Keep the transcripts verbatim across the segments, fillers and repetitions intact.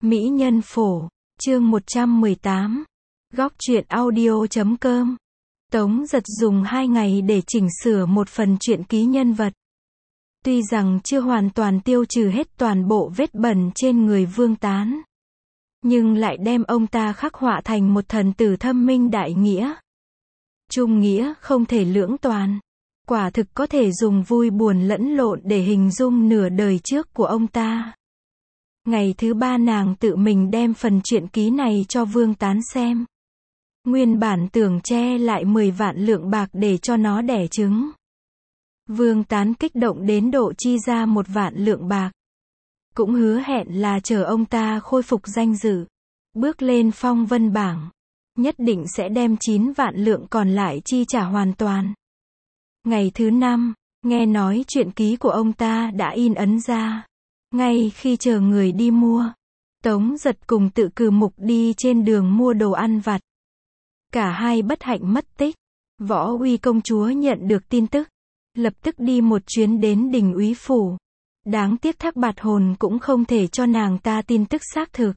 Mỹ nhân phổ, chương một trăm mười tám. Góc truyện audio chấm com. Tống Giật dùng hai ngày để chỉnh sửa một phần truyện ký nhân vật. Tuy rằng chưa hoàn toàn tiêu trừ hết toàn bộ vết bẩn trên người Vương Tán, nhưng lại đem ông ta khắc họa thành một thần tử thâm minh đại nghĩa. Trung nghĩa không thể lưỡng toàn. Quả thực có thể dùng vui buồn lẫn lộn để hình dung nửa đời trước của ông ta. Ngày thứ ba nàng tự mình đem phần truyện ký này cho Vương Tán xem. Nguyên bản tưởng che lại mười vạn lượng bạc để cho nó đẻ trứng. Vương Tán kích động đến độ chi ra một vạn lượng bạc. Cũng hứa hẹn là chờ ông ta khôi phục danh dự, bước lên phong vân bảng, nhất định sẽ đem chín vạn lượng còn lại chi trả hoàn toàn. Ngày thứ năm, nghe nói truyện ký của ông ta đã in ấn ra. Ngay khi chờ người đi mua, Tống Giật cùng Tự Cừ Mục đi trên đường mua đồ ăn vặt. Cả hai bất hạnh mất tích. Võ Uy công chúa nhận được tin tức, lập tức đi một chuyến đến Đình Úy phủ. Đáng tiếc Thác Bạt Hồn cũng không thể cho nàng ta tin tức xác thực.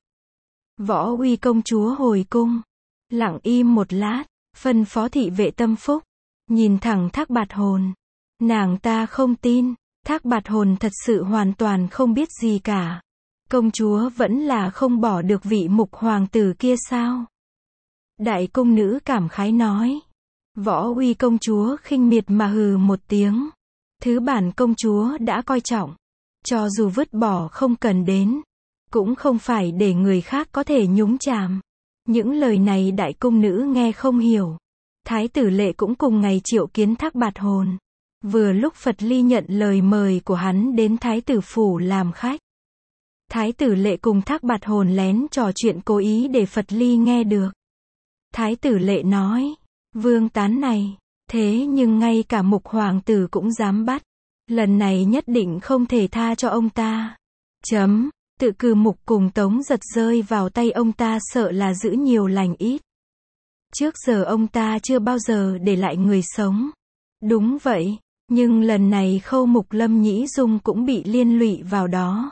Võ Uy công chúa hồi cung, lặng im một lát, phân phó thị vệ tâm phúc, nhìn thẳng Thác Bạt Hồn. Nàng ta không tin, Thác Bạt Hồn thật sự hoàn toàn không biết gì cả. Công chúa vẫn là không bỏ được vị mục hoàng tử kia sao? Đại cung nữ cảm khái nói. Võ Uy công chúa khinh miệt mà hừ một tiếng. Thứ bản công chúa đã coi trọng, cho dù vứt bỏ không cần đến, cũng không phải để người khác có thể nhúng chàm. Những lời này đại cung nữ nghe không hiểu. Thái tử Lệ cũng cùng ngày triệu kiến Thác Bạt Hồn. Vừa lúc Phật Ly nhận lời mời của hắn đến Thái tử phủ làm khách. Thái tử Lệ cùng Thác Bạt Hồn lén trò chuyện cố ý để Phật Ly nghe được. Thái tử Lệ nói, Vương Tán này, thế nhưng ngay cả mục hoàng tử cũng dám bắt. Lần này nhất định không thể tha cho ông ta. Chấm, Tự Cừ Mục cùng Tống Giật rơi vào tay ông ta sợ là giữ nhiều lành ít. Trước giờ ông ta chưa bao giờ để lại người sống. Đúng vậy, nhưng lần này Khâu Mục Lâm Nhĩ Dung cũng bị liên lụy vào đó.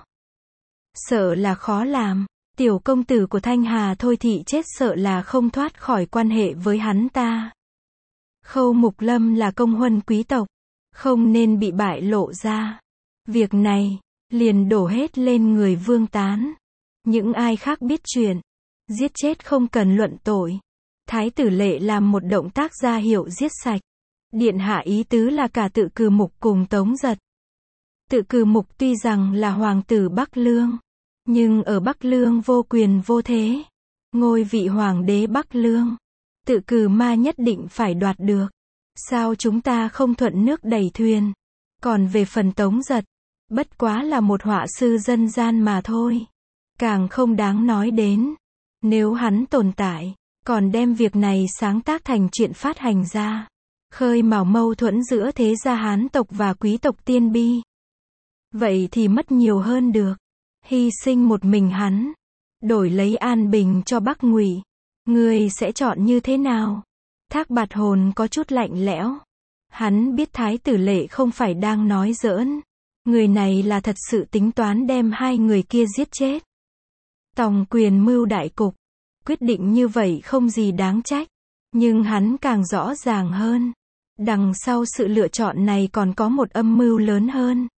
Sợ là khó làm. Tiểu công tử của Thanh Hà Thôi Thị chết sợ là không thoát khỏi quan hệ với hắn ta. Khâu Mục Lâm là công huân quý tộc, không nên bị bại lộ ra. Việc này liền đổ hết lên người Vương Tán. Những ai khác biết chuyện, giết chết không cần luận tội. Thái tử Lệ làm một động tác ra hiệu giết sạch. Điện hạ ý tứ là cả Tự Cừ Mục cùng Tống Giật. Tự Cừ Mục tuy rằng là hoàng tử Bắc Lương, nhưng ở Bắc Lương vô quyền vô thế. Ngôi vị hoàng đế Bắc Lương, Tự Cừ Ma nhất định phải đoạt được. Sao chúng ta không thuận nước đẩy thuyền? Còn về phần Tống Giật, bất quá là một họa sư dân gian mà thôi. Càng không đáng nói đến. Nếu hắn tồn tại, còn đem việc này sáng tác thành chuyện phát hành ra, khơi mào mâu thuẫn giữa thế gia Hán tộc và quý tộc Tiên Bi, vậy thì mất nhiều hơn được. Hy sinh một mình hắn, đổi lấy an bình cho Bắc Ngụy, ngươi sẽ chọn như thế nào? Thác Bạt Hồn có chút lạnh lẽo. Hắn biết Thái tử Lệ không phải đang nói giỡn. Người này là thật sự tính toán đem hai người kia giết chết. Tòng quyền mưu đại cục, quyết định như vậy không gì đáng trách. Nhưng hắn càng rõ ràng hơn, đằng sau sự lựa chọn này còn có một âm mưu lớn hơn.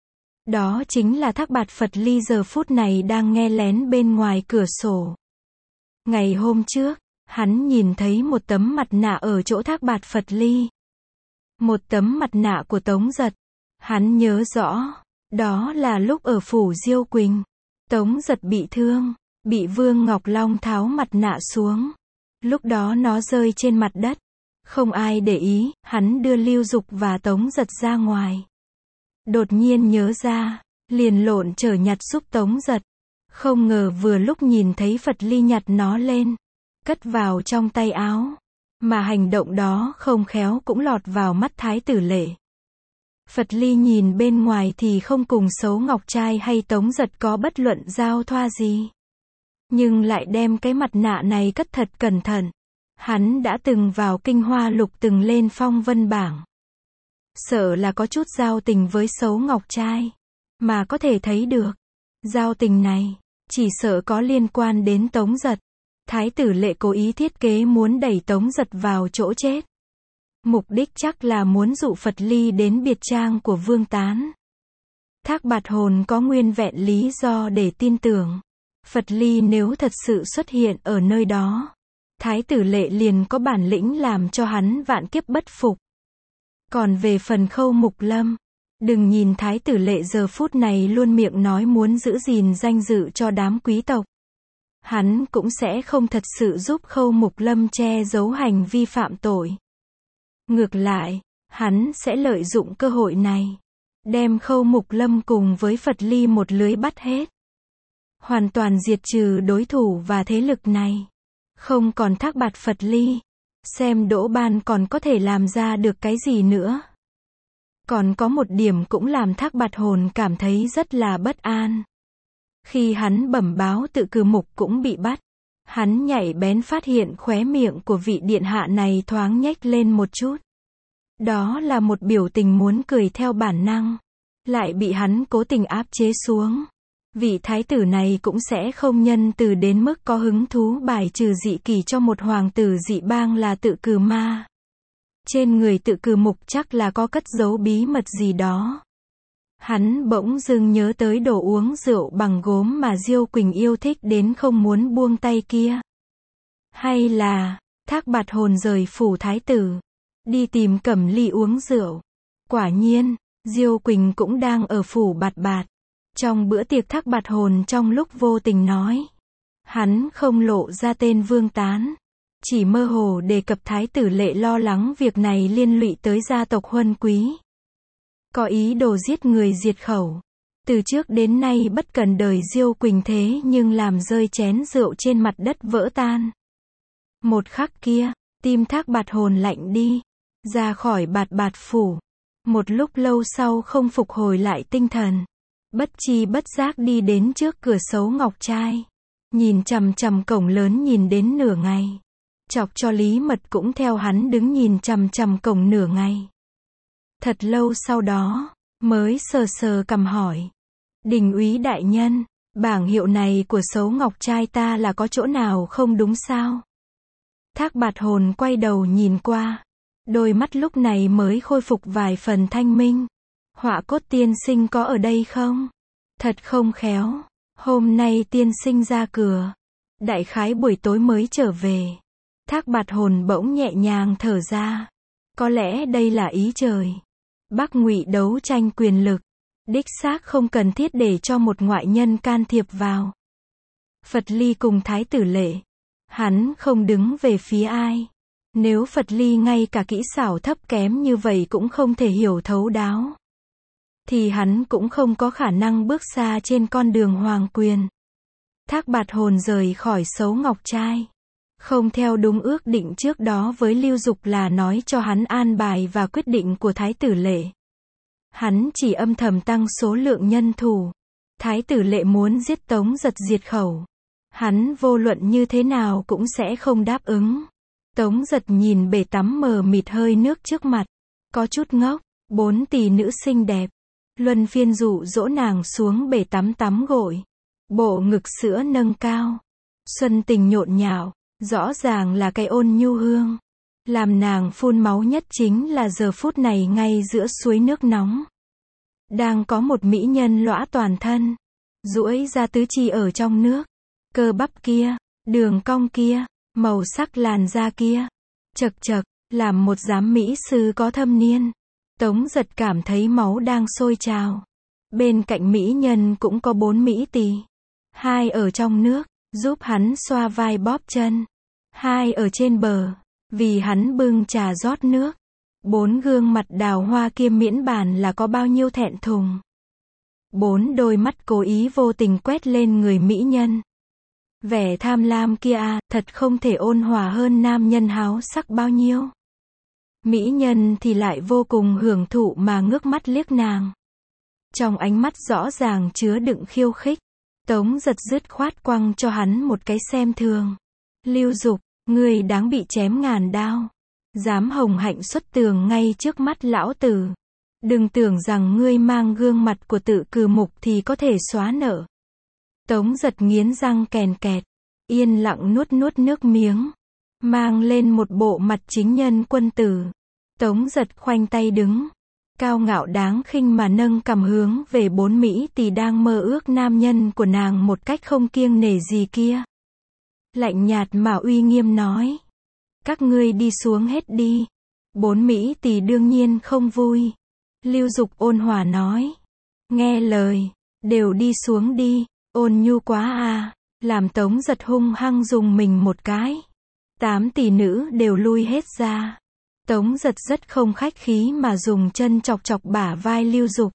Đó chính là Thác Bạt Phật Ly giờ phút này đang nghe lén bên ngoài cửa sổ. Ngày hôm trước, hắn nhìn thấy một tấm mặt nạ ở chỗ Thác Bạt Phật Ly. Một tấm mặt nạ của Tống Giật. Hắn nhớ rõ, đó là lúc ở phủ Diêu Quỳnh. Tống Giật bị thương, bị Vương Ngọc Long tháo mặt nạ xuống. Lúc đó nó rơi trên mặt đất. Không ai để ý, hắn đưa Lưu Dục và Tống Giật ra ngoài. Đột nhiên nhớ ra, liền lộn trở nhặt giúp Tống Giật. Không ngờ vừa lúc nhìn thấy Phật Ly nhặt nó lên, cất vào trong tay áo. Mà hành động đó không khéo cũng lọt vào mắt Thái tử Lệ. Phật Ly nhìn bên ngoài thì không cùng Sấu Ngọc Trai hay Tống Giật có bất luận giao thoa gì. Nhưng lại đem cái mặt nạ này cất thật cẩn thận. Hắn đã từng vào Kinh Hoa Lục, từng lên phong vân bảng. Sợ là có chút giao tình với Sấu Ngọc Trai. Mà có thể thấy được, giao tình này Chỉ sợ có liên quan đến Tống Giật. Thái tử Lệ cố ý thiết kế muốn đẩy Tống Giật vào chỗ chết. Mục đích chắc là muốn dụ Phật Ly đến biệt trang của Vương Tán. Thác Bạt Hồn có nguyên vẹn lý do để tin tưởng. Phật Ly nếu thật sự xuất hiện ở nơi đó, Thái tử Lệ liền có bản lĩnh làm cho hắn vạn kiếp bất phục. Còn về phần Khâu Mục Lâm, đừng nhìn Thái tử Lệ giờ phút này luôn miệng nói muốn giữ gìn danh dự cho đám quý tộc. Hắn cũng sẽ không thật sự giúp Khâu Mục Lâm che giấu hành vi phạm tội. Ngược lại, hắn sẽ lợi dụng cơ hội này, đem Khâu Mục Lâm cùng với Phật Ly một lưới bắt hết. Hoàn toàn diệt trừ đối thủ và thế lực này. Không còn thác bạt Phật Ly, xem Đỗ Ban còn có thể làm ra được cái gì nữa. Còn có một điểm cũng làm Thác Bạt Hồn cảm thấy rất là bất an. Khi hắn bẩm báo Tự Cử Mục cũng bị bắt, hắn nhạy bén phát hiện khóe miệng của vị điện hạ này thoáng nhếch lên một chút. Đó là một biểu tình muốn cười theo bản năng, lại bị hắn cố tình áp chế xuống. Vị thái tử này cũng sẽ không nhân từ đến mức có hứng thú bài trừ dị kỳ cho một hoàng tử dị bang là Tự Cử Ma. Trên người Tự Cử Mục chắc là có cất giấu bí mật gì đó. Hắn bỗng dưng nhớ tới đồ uống rượu bằng gốm mà Diêu Quỳnh yêu thích đến không muốn buông tay kia. Hay là, Thác Bạt Hồn rời phủ thái tử, đi tìm Cẩm Ly uống rượu. Quả nhiên, Diêu Quỳnh cũng đang ở phủ Bạt Bạt. Trong bữa tiệc Thác Bạt Hồn trong lúc vô tình nói, hắn không lộ ra tên Vương Tán, chỉ mơ hồ đề cập Thái tử Lệ lo lắng việc này liên lụy tới gia tộc Huân Quý. Có ý đồ giết người diệt khẩu. Từ trước đến nay bất cần đời Diêu Quỳnh thế nhưng làm rơi chén rượu trên mặt đất vỡ tan. Một khắc kia, tim Thác Bạt Hồn lạnh đi, ra khỏi Bạt Bạt phủ. Một lúc lâu sau không phục hồi lại tinh thần, bất chi bất giác đi đến trước cửa Sấu Ngọc Trai, nhìn chằm chằm cổng lớn nhìn đến nửa ngày, chọc cho Lý Mật cũng theo hắn đứng nhìn chằm chằm cổng nửa ngày. Thật lâu sau đó, mới sờ sờ cằm hỏi, Đình úy đại nhân, bảng hiệu này của Sấu Ngọc Trai ta là có chỗ nào không đúng sao? Thác Bạt Hồn quay đầu nhìn qua, đôi mắt lúc này mới khôi phục vài phần thanh minh. Họa Cốt tiên sinh có ở đây không? Thật không khéo, hôm nay tiên sinh ra cửa, đại khái buổi tối mới trở về. Thác Bạt Hồn bỗng nhẹ nhàng thở ra, có lẽ đây là ý trời. Bắc Ngụy đấu tranh quyền lực, đích xác không cần thiết để cho một ngoại nhân can thiệp vào. Phật Ly cùng Thái tử Lệ, hắn không đứng về phía ai. Nếu Phật Ly ngay cả kỹ xảo thấp kém như vậy cũng không thể hiểu thấu đáo, thì hắn cũng không có khả năng bước xa trên con đường hoàng quyền. Thác Bạt Hồn rời khỏi Sấu Ngọc Trai, không theo đúng ước định trước đó với Lưu Dục là nói cho hắn an bài và quyết định của Thái tử Lệ. Hắn chỉ âm thầm tăng số lượng nhân thủ. Thái tử Lệ muốn giết Tống Giật diệt khẩu, hắn vô luận như thế nào cũng sẽ không đáp ứng. Tống Giật nhìn bể tắm mờ mịt hơi nước trước mặt, có chút ngốc. Bốn tỷ nữ xinh đẹp, luân phiên dụ dỗ nàng xuống bể tắm tắm gội, bộ ngực sữa nâng cao, xuân tình nhộn nhạo, rõ ràng là cái ôn nhu hương. Làm nàng phun máu nhất chính là giờ phút này ngay giữa suối nước nóng, đang có một mỹ nhân lõa toàn thân, duỗi ra tứ chi ở trong nước, cơ bắp kia, đường cong kia, màu sắc làn da kia, chật chật, làm một giám mỹ sư có thâm niên. Tống Giật cảm thấy máu đang sôi trào. Bên cạnh mỹ nhân cũng có bốn mỹ tỳ. Hai ở trong nước, giúp hắn xoa vai bóp chân. Hai ở trên bờ, vì hắn bưng trà rót nước. Bốn gương mặt đào hoa kia miễn bàn là có bao nhiêu thẹn thùng. Bốn đôi mắt cố ý vô tình quét lên người mỹ nhân. Vẻ tham lam kia à, thật không thể ôn hòa hơn nam nhân háo sắc bao nhiêu. Mỹ nhân thì lại vô cùng hưởng thụ mà ngước mắt liếc nàng. Trong ánh mắt rõ ràng chứa đựng khiêu khích. Tống Giật dứt khoát quăng cho hắn một cái xem thường. Lưu Dục, ngươi đáng bị chém ngàn đao. Dám hồng hạnh xuất tường ngay trước mắt lão tử. Đừng tưởng rằng ngươi mang gương mặt của Tự Cử Mục thì có thể xóa nợ. Tống Giật nghiến răng kèn kẹt, yên lặng nuốt nuốt nước miếng, mang lên một bộ mặt chính nhân quân tử. Tống Giật khoanh tay đứng, cao ngạo đáng khinh mà nâng cằm hướng về bốn Mỹ tỷ đang mơ ước nam nhân của nàng một cách không kiêng nể gì kia. Lạnh nhạt mà uy nghiêm nói, các ngươi đi xuống hết đi. Bốn Mỹ tỷ đương nhiên không vui. Lưu Dục ôn hòa nói, nghe lời, đều đi xuống đi. Ôn nhu quá à, làm Tống Giật hung hăng dùng mình một cái. Tám tỷ nữ đều lui hết ra. Tống Giật rất không khách khí mà dùng chân chọc chọc bả vai Lưu Dục.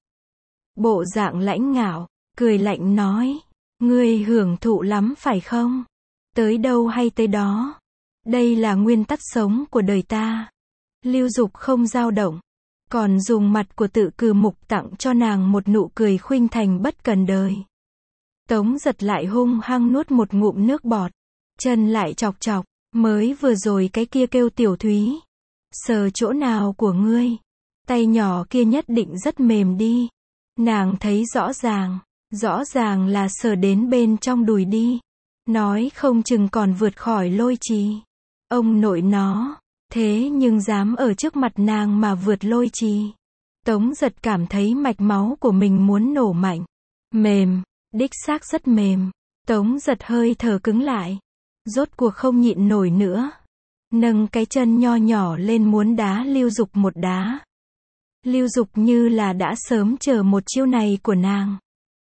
Bộ dạng lãnh ngạo, cười lạnh nói, ngươi hưởng thụ lắm phải không? Tới đâu hay tới đó. Đây là nguyên tắc sống của đời ta. Lưu Dục không dao động, còn dùng mặt của Tự Cừ Mục tặng cho nàng một nụ cười khuynh thành bất cần đời. Tống Giật lại hung hăng nuốt một ngụm nước bọt, chân lại chọc chọc, mới vừa rồi cái kia kêu Tiểu Thúy. Sờ chỗ nào của ngươi? Tay nhỏ kia nhất định rất mềm đi. Nàng thấy rõ ràng, rõ ràng là sờ đến bên trong đùi đi. Nói không chừng còn vượt khỏi lôi trì. Ông nội nó, thế nhưng dám ở trước mặt nàng mà vượt lôi trì. Tống Giật cảm thấy mạch máu của mình muốn nổ mạnh. Mềm, đích xác rất mềm. Tống Giật hơi thở cứng lại. Rốt cuộc không nhịn nổi nữa. Nâng cái chân nho nhỏ lên muốn đá Lưu Dục một đá. Lưu Dục như là đã sớm chờ một chiêu này của nàng.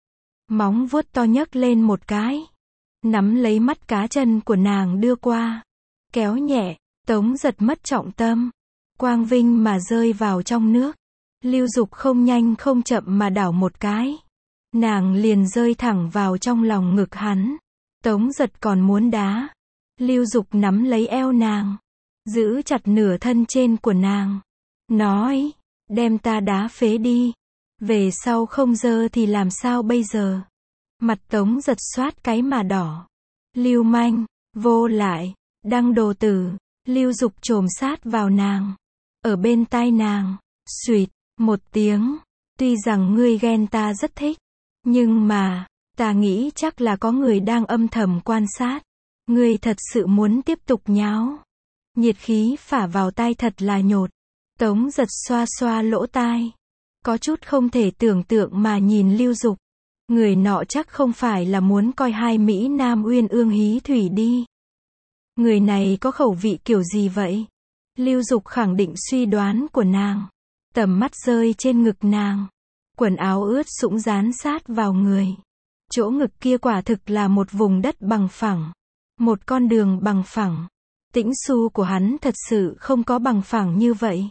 Móng vuốt to nhấc lên một cái, nắm lấy mắt cá chân của nàng đưa qua, kéo nhẹ. Tống Giật mất trọng tâm, quang vinh mà rơi vào trong nước. Lưu Dục không nhanh không chậm mà đảo một cái, nàng liền rơi thẳng vào trong lòng ngực hắn. Tống Giật còn muốn đá, Lưu Dục nắm lấy eo nàng, giữ chặt nửa thân trên của nàng, nói, đem ta đá phế đi, về sau không dơ thì làm sao bây giờ? Mặt Tống Giật xoát cái mà đỏ. Lưu manh, vô lại, đăng đồ tử. Lưu Dục chồm sát vào nàng, ở bên tai nàng, xuỵt một tiếng, tuy rằng ngươi ghen ta rất thích, nhưng mà, ta nghĩ chắc là có người đang âm thầm quan sát. Ngươi thật sự muốn tiếp tục nháo. Nhiệt khí phả vào tai thật là nhột. Tống Giật xoa xoa lỗ tai, có chút không thể tưởng tượng mà nhìn Lưu Dục. Người nọ chắc không phải là muốn coi hai Mỹ Nam uyên ương hí thủy đi. Người này có khẩu vị kiểu gì vậy? Lưu Dục khẳng định suy đoán của nàng. Tầm mắt rơi trên ngực nàng. Quần áo ướt sũng dán sát vào người. Chỗ ngực kia quả thực là một vùng đất bằng phẳng. Một con đường bằng phẳng. Tĩnh Xu của hắn thật sự không có bằng phẳng như vậy.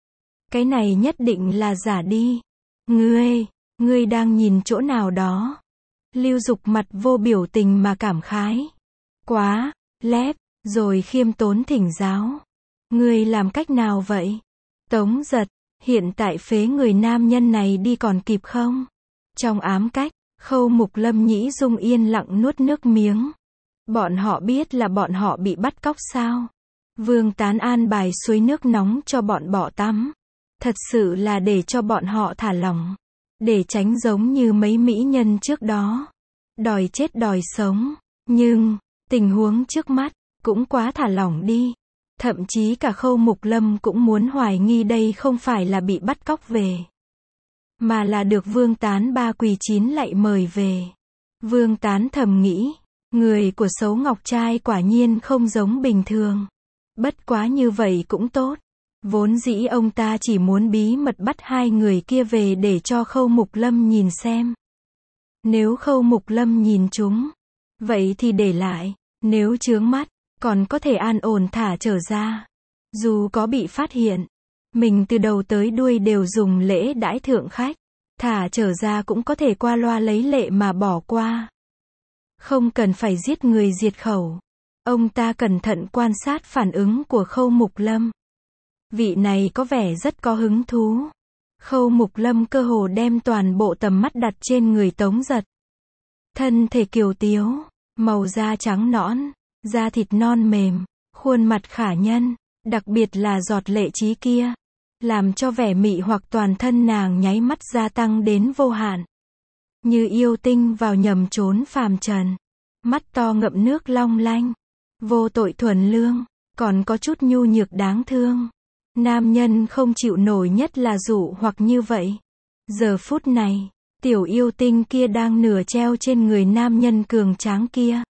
Cái này nhất định là giả đi. Ngươi, ngươi đang nhìn chỗ nào đó? Lưu Dục mặt vô biểu tình mà cảm khái. Quá, lép, rồi khiêm tốn thỉnh giáo. Ngươi làm cách nào vậy? Tống Giật, hiện tại phế người nam nhân này đi còn kịp không? Trong ám cách, Khâu Mục Lâm Nhĩ Dung yên lặng nuốt nước miếng. Bọn họ biết là bọn họ bị bắt cóc sao? Vương Tán an bài suối nước nóng cho bọn bỏ tắm. Thật sự là để cho bọn họ thả lỏng. Để tránh giống như mấy mỹ nhân trước đó. Đòi chết đòi sống. Nhưng, tình huống trước mắt, cũng quá thả lỏng đi. Thậm chí cả Khâu Mục Lâm cũng muốn hoài nghi đây không phải là bị bắt cóc về. Mà là được Vương Tán ba quỳ chín lạy mời về. Vương Tán thầm nghĩ. Người của Sấu Ngọc Trai quả nhiên không giống bình thường. Bất quá như vậy cũng tốt. Vốn dĩ ông ta chỉ muốn bí mật bắt hai người kia về để cho Khâu Mục Lâm nhìn xem. Nếu Khâu Mục Lâm nhìn chúng, vậy thì để lại. Nếu chướng mắt, còn có thể an ổn thả trở ra. Dù có bị phát hiện, mình từ đầu tới đuôi đều dùng lễ đãi thượng khách. Thả trở ra cũng có thể qua loa lấy lệ mà bỏ qua. Không cần phải giết người diệt khẩu. Ông ta cẩn thận quan sát phản ứng của Khâu Mục Lâm. Vị này có vẻ rất có hứng thú. Khâu Mục Lâm cơ hồ đem toàn bộ tầm mắt đặt trên người Tống Giật. Thân thể kiều tiếu, màu da trắng nõn, da thịt non mềm, khuôn mặt khả nhân, đặc biệt là giọt lệ trí kia, làm cho vẻ mị hoặc toàn thân nàng nháy mắt gia tăng đến vô hạn. như yêu tinh vào nhầm chốn phàm trần. Mắt to ngậm nước long lanh, vô tội thuần lương, còn có chút nhu nhược đáng thương. Nam nhân không chịu nổi nhất là dụ hoặc như vậy. Giờ phút này, tiểu yêu tinh kia đang nửa treo trên người nam nhân cường tráng kia.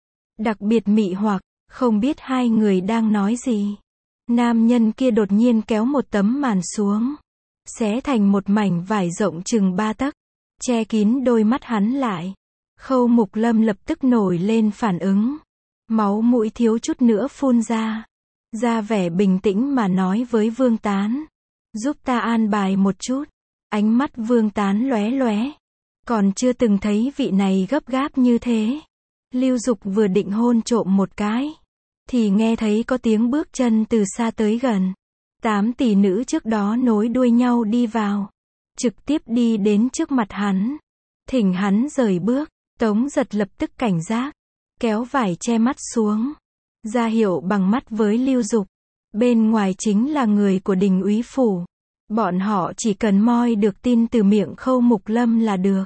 Đặc biệt mị hoặc, không biết hai người đang nói gì. Nam nhân kia đột nhiên kéo một tấm màn xuống, xé thành một mảnh vải rộng chừng ba tấc, che kín đôi mắt hắn lại. Khâu Mục Lâm lập tức nổi lên phản ứng. Máu mũi thiếu chút nữa phun ra. Ra vẻ bình tĩnh mà nói với Vương Tán. Giúp ta an bài một chút. Ánh mắt Vương Tán lóe lóe. Còn chưa từng thấy vị này gấp gáp như thế. Lưu Dục vừa định hôn trộm một cái, thì nghe thấy có tiếng bước chân từ xa tới gần. Tám tỷ nữ trước đó nối đuôi nhau đi vào. Trực tiếp đi đến trước mặt hắn. Thỉnh hắn rời bước. Tống Giật lập tức cảnh giác. Kéo vải che mắt xuống. Ra hiệu bằng mắt với Lưu Dục. Bên ngoài chính là người của Đình úy phủ. Bọn họ chỉ cần moi được tin từ miệng Khâu Mục Lâm là được.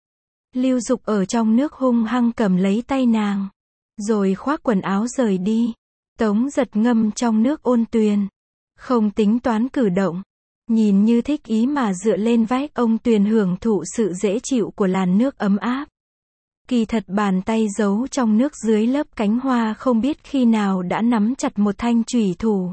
Lưu Dục ở trong nước hung hăng cầm lấy tay nàng. Rồi khoác quần áo rời đi. Tống Giật ngâm trong nước ôn tuyền. Không tính toán cử động. Nhìn như thích ý mà dựa lên vách ông tuyền hưởng thụ sự dễ chịu của làn nước ấm áp. Kỳ thật bàn tay giấu trong nước dưới lớp cánh hoa không biết khi nào đã nắm chặt một thanh chủy thủ.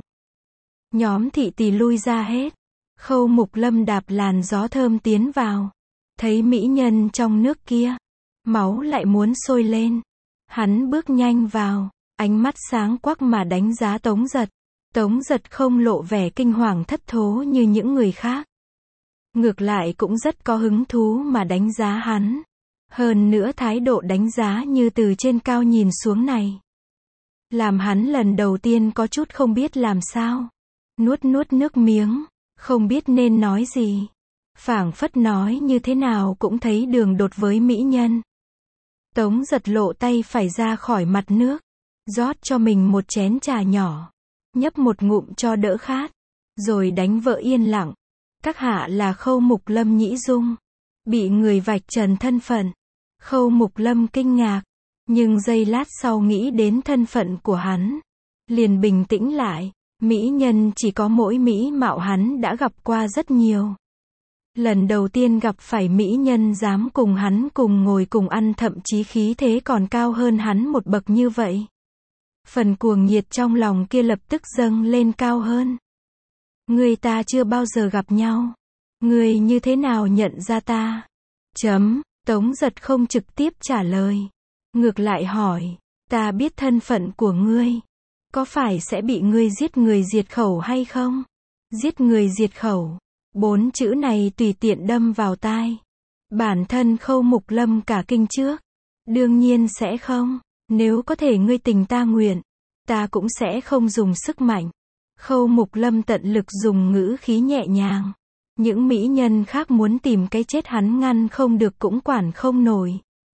Nhóm thị tỳ lui ra hết. Khâu Mục Lâm đạp làn gió thơm tiến vào. Thấy mỹ nhân trong nước kia. Máu lại muốn sôi lên. Hắn bước nhanh vào. Ánh mắt sáng quắc mà đánh giá Tống Giật. Tống Giật không lộ vẻ kinh hoàng thất thố như những người khác. Ngược lại cũng rất có hứng thú mà đánh giá hắn. Hơn nữa thái độ đánh giá như từ trên cao nhìn xuống này. Làm hắn lần đầu tiên có chút không biết làm sao. Nuốt nuốt nước miếng. Không biết nên nói gì. Phảng phất nói như thế nào cũng thấy đường đột với mỹ nhân. Tống Giật lộ tay phải ra khỏi mặt nước. Rót cho mình một chén trà nhỏ. Nhấp một ngụm cho đỡ khát. Rồi đánh vợ yên lặng. Các hạ là Khâu Mục Lâm Nhĩ Dung. Bị người vạch trần thân phận. Khâu Mục Lâm kinh ngạc. Nhưng giây lát sau nghĩ đến thân phận của hắn. Liền bình tĩnh lại. Mỹ nhân chỉ có mỗi mỹ mạo hắn đã gặp qua rất nhiều. Lần đầu tiên gặp phải mỹ nhân dám cùng hắn cùng ngồi cùng ăn, thậm chí khí thế còn cao hơn hắn một bậc như vậy. Phần cuồng nhiệt trong lòng kia lập tức dâng lên cao hơn. Người ta chưa bao giờ gặp nhau. Người như thế nào nhận ra ta? Chấm. Tống Giật không trực tiếp trả lời. Ngược lại hỏi. Ta biết thân phận của ngươi. Có phải sẽ bị ngươi giết người diệt khẩu hay không? Giết người diệt khẩu. Bốn chữ này tùy tiện đâm vào tai. Bản thân Khâu Mục Lâm cả kinh trước. Đương nhiên sẽ không. Nếu có thể ngươi tình ta nguyện, ta cũng sẽ không dùng sức mạnh. Khâu Mục Lâm tận lực dùng ngữ khí nhẹ nhàng. Những mỹ nhân khác muốn tìm cái chết hắn ngăn không được cũng quản không nổi.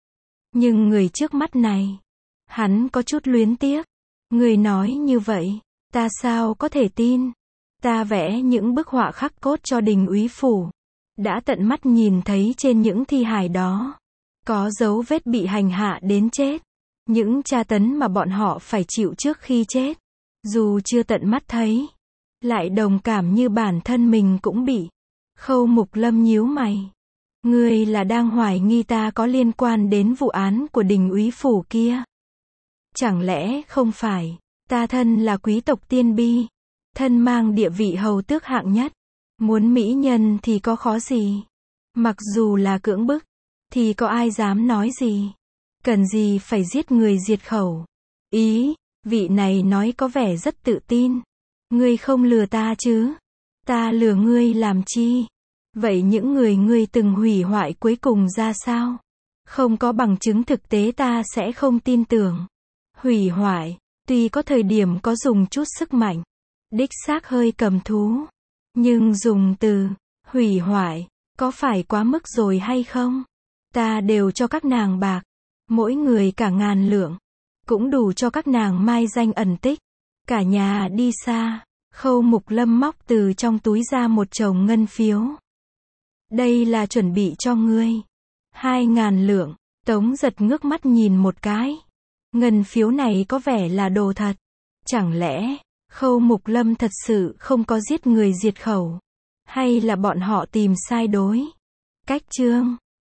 Nhưng người trước mắt này, hắn có chút luyến tiếc. Người nói như vậy, ta sao có thể tin? Ta vẽ những bức họa khắc cốt cho Đình úy phủ. Đã tận mắt nhìn thấy trên những thi hài đó. Có dấu vết bị hành hạ đến chết. Những tra tấn mà bọn họ phải chịu trước khi chết. Dù chưa tận mắt thấy, lại đồng cảm như bản thân mình cũng bị. Khâu Mục Lâm nhíu mày. Ngươi là đang hoài nghi ta có liên quan đến vụ án của Đình úy phủ kia? Chẳng lẽ không phải, ta thân là quý tộc tiên bi, thân mang địa vị hầu tước hạng nhất, muốn mỹ nhân thì có khó gì? Mặc dù là cưỡng bức, thì có ai dám nói gì? Cần gì phải giết người diệt khẩu? Ý, vị này nói có vẻ rất tự tin. Ngươi không lừa ta chứ? Ta lừa ngươi làm chi? Vậy những người ngươi từng hủy hoại cuối cùng ra sao? Không có bằng chứng thực tế ta sẽ không tin tưởng. Hủy hoại, tuy có thời điểm có dùng chút sức mạnh, đích xác hơi cầm thú. Nhưng dùng từ hủy hoại, có phải quá mức rồi hay không? Ta đều cho các nàng bạc, mỗi người cả ngàn lượng, cũng đủ cho các nàng mai danh ẩn tích, cả nhà đi xa. Khâu Mục Lâm móc từ trong túi ra một chồng ngân phiếu. Đây là chuẩn bị cho ngươi. Hai ngàn lượng. Tống Giật ngước mắt nhìn một cái. Ngân phiếu này có vẻ là đồ thật. Chẳng lẽ, Khâu Mục Lâm thật sự không có giết người diệt khẩu? Hay là bọn họ tìm sai đối? Cách chương